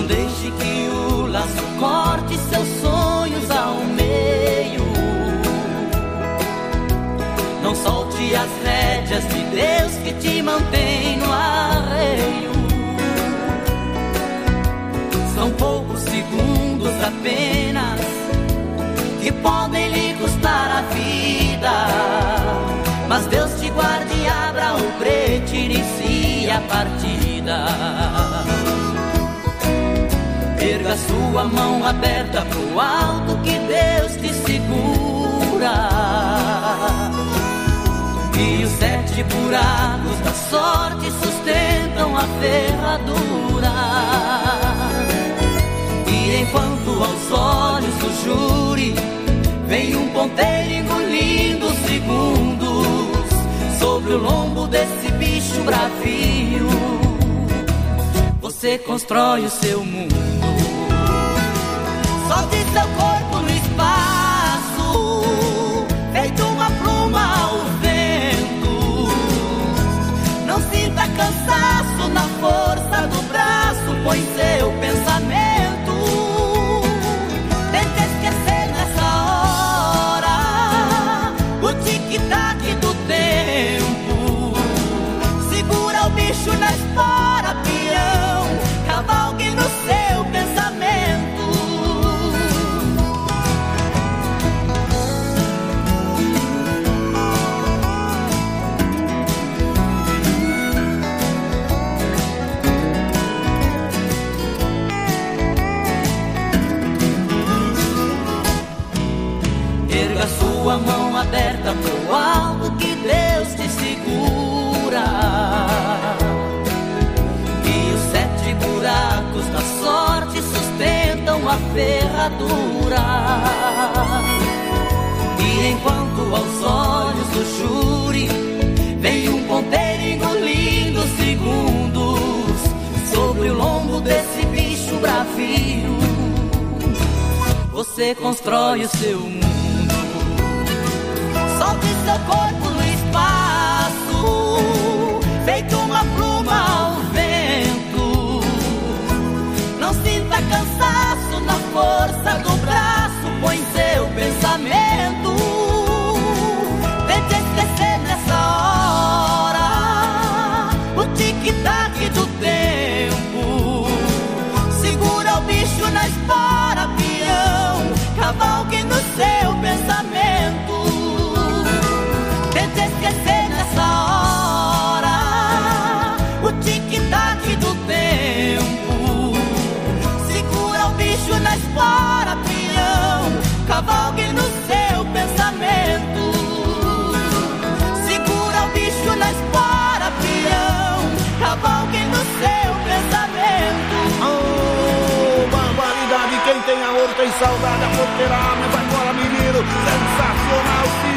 Não deixe que o laço corte seus sonhos ao meio. Não solte as rédeas de Deus que te mantém no arreio. São poucos segundos apenas que podem lhe custar a vida. Mas Deus te guarde e abra o brete, inicie a partida. Erga sua mão aberta pro alto que Deus te segura. E os 7 buracos da sorte sustentam a ferradura. E enquanto aos olhos do júri vem um ponteiro engolindo segundos sobre o lombo desse bicho bravio, você constrói o seu mundo. Solte seu corpo no espaço, feito uma pluma ao vento. Não sinta cansaço na força do braço, põe seu pensamento. Tente esquecer nessa hora o tic-tac do tempo. Segura o bicho na espora, peão, cavalgue no seu pensamento. Erga sua mão aberta pro alto que Deus te segura. E os 7 buracos da sorte sustentam a ferradura. E enquanto aos olhos do júri vem um ponteiro engolindo segundos sobre o lombo desse bicho bravio, você constrói o seu mundo. Solte seu corpo no espaço, feito uma pluma ao vento. Não sinta cansaço na força do braço, põe seu pensamento. Tente esquecer nessa hora o tic-tac do tempo. Segura o bicho na espora, peão, cavalgue no seu pensamento. Tente esquecer nessa hora o tic-tac do tempo. Segura o bicho na espora, peão, cavalgue no seu pensamento. Segura o bicho na espora, peão, cavalgue no seu pensamento. Oh, barbaridade, quem tem amor tem saudade. A porteira abre, vai embora menino, sensacional, sim.